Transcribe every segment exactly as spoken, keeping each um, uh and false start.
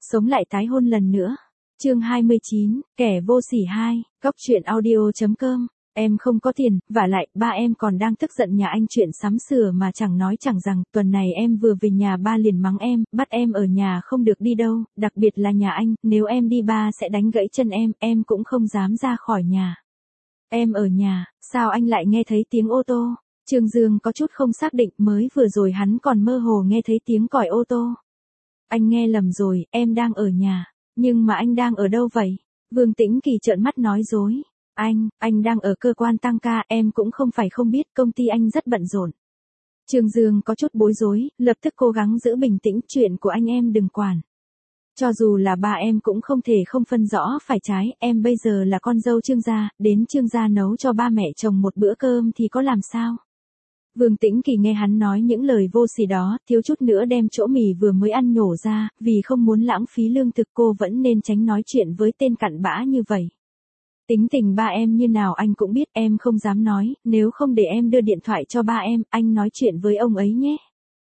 Sống lại tái hôn lần nữa. Chương hai mươi chín, kẻ vô sỉ hai, Góc truyện audio chấm com. Em không có tiền, vả lại, ba em còn đang tức giận nhà anh chuyện sắm sửa mà chẳng nói chẳng rằng, tuần này em vừa về nhà ba liền mắng em, bắt em ở nhà không được đi đâu, đặc biệt là nhà anh, nếu em đi ba sẽ đánh gãy chân em, em cũng không dám ra khỏi nhà. Em ở nhà, sao anh lại nghe thấy tiếng ô tô? Trương Dương có chút không xác định, mới vừa rồi hắn còn mơ hồ nghe thấy tiếng còi ô tô. Anh nghe lầm rồi, em đang ở nhà. Nhưng mà anh đang ở đâu vậy? Vương Tĩnh Kỳ trợn mắt nói dối. Anh, anh đang ở cơ quan tăng ca, em cũng không phải không biết, công ty anh rất bận rộn. Trương Dương có chút bối rối, lập tức cố gắng giữ bình tĩnh, chuyện của anh em đừng quản. Cho dù là ba em cũng không thể không phân rõ phải trái, em bây giờ là con dâu Trương gia, đến Trương gia nấu cho ba mẹ chồng một bữa cơm thì có làm sao? Vương Tĩnh Kỳ nghe hắn nói những lời vô sỉ đó, thiếu chút nữa đem chỗ mì vừa mới ăn nhổ ra, vì không muốn lãng phí lương thực cô vẫn nên tránh nói chuyện với tên cặn bã như vậy. Tính tình ba em như nào anh cũng biết, em không dám nói, nếu không để em đưa điện thoại cho ba em, anh nói chuyện với ông ấy nhé.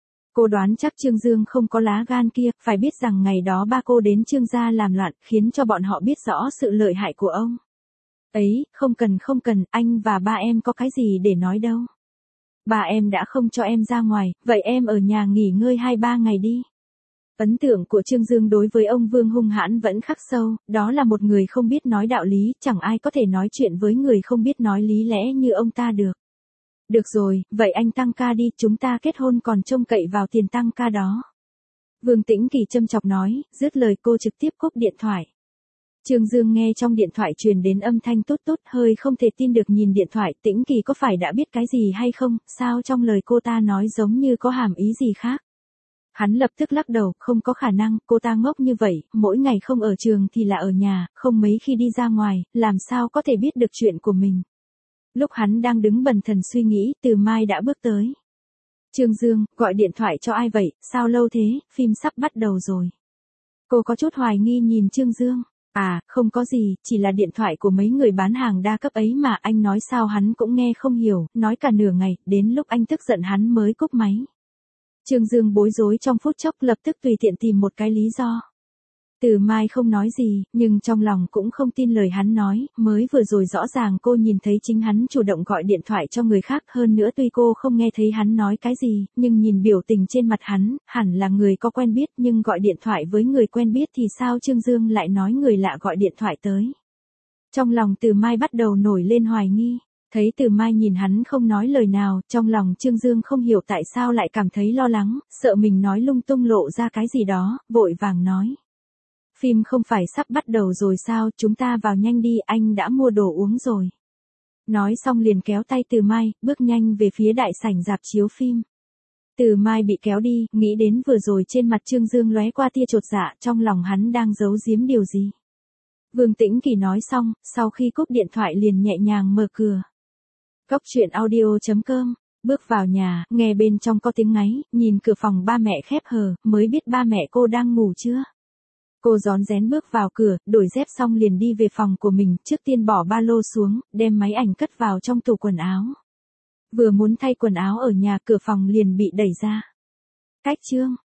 Cô đoán chắc Trương Dương không có lá gan kia, phải biết rằng ngày đó ba cô đến Trương gia làm loạn, khiến cho bọn họ biết rõ sự lợi hại của ông. Ấy, không cần không cần, anh và ba em có cái gì để nói đâu. Ba em đã không cho em ra ngoài, vậy em ở nhà nghỉ ngơi hai ba ngày đi. Ấn tượng của Trương Dương đối với ông Vương hung hãn vẫn khắc sâu, đó là một người không biết nói đạo lý, chẳng ai có thể nói chuyện với người không biết nói lý lẽ như ông ta được. Được rồi, vậy anh tăng ca đi, chúng ta kết hôn còn trông cậy vào tiền tăng ca đó. Vương Tĩnh Kỳ châm chọc nói, dứt lời cô trực tiếp cúp điện thoại. Trương Dương nghe trong điện thoại truyền đến âm thanh tốt tốt, hơi không thể tin được nhìn điện thoại, Tĩnh Kỳ có phải đã biết cái gì hay không, sao trong lời cô ta nói giống như có hàm ý gì khác. Hắn lập tức lắc đầu, không có khả năng, cô ta ngốc như vậy, mỗi ngày không ở trường thì là ở nhà, không mấy khi đi ra ngoài, làm sao có thể biết được chuyện của mình. Lúc hắn đang đứng bần thần suy nghĩ, Từ Mai đã bước tới. Trương Dương, gọi điện thoại cho ai vậy, sao lâu thế, phim sắp bắt đầu rồi. Cô có chút hoài nghi nhìn Trương Dương. À, không có gì, chỉ là điện thoại của mấy người bán hàng đa cấp ấy mà, anh nói sao hắn cũng nghe không hiểu, nói cả nửa ngày, đến lúc anh tức giận hắn mới cúp máy. Trương Dương bối rối trong phút chốc, lập tức tùy tiện tìm một cái lý do. Từ Mai không nói gì, nhưng trong lòng cũng không tin lời hắn nói, mới vừa rồi rõ ràng cô nhìn thấy chính hắn chủ động gọi điện thoại cho người khác, hơn nữa tuy cô không nghe thấy hắn nói cái gì, nhưng nhìn biểu tình trên mặt hắn, hẳn là người có quen biết, nhưng gọi điện thoại với người quen biết thì sao Trương Dương lại nói người lạ gọi điện thoại tới. Trong lòng Từ Mai bắt đầu nổi lên hoài nghi. Thấy Từ Mai nhìn hắn không nói lời nào, trong lòng Trương Dương không hiểu tại sao lại cảm thấy lo lắng, sợ mình nói lung tung lộ ra cái gì đó, vội vàng nói. Phim không phải sắp bắt đầu rồi sao, chúng ta vào nhanh đi, anh đã mua đồ uống rồi. Nói xong liền kéo tay Từ Mai, bước nhanh về phía đại sảnh rạp chiếu phim. Từ Mai bị kéo đi, nghĩ đến vừa rồi trên mặt Trương Dương lóe qua tia chột dạ, trong lòng hắn đang giấu giếm điều gì. Vương Tĩnh Kỳ nói xong, sau khi cúp điện thoại liền nhẹ nhàng mở cửa. Góc truyện audio chấm com, bước vào nhà, nghe bên trong có tiếng ngáy, nhìn cửa phòng ba mẹ khép hờ, mới biết ba mẹ cô đang ngủ chưa. Cô rón rén bước vào cửa, đổi dép xong liền đi về phòng của mình, trước tiên bỏ ba lô xuống, đem máy ảnh cất vào trong tủ quần áo. Vừa muốn thay quần áo ở nhà, cửa phòng liền bị đẩy ra. Cách Trương,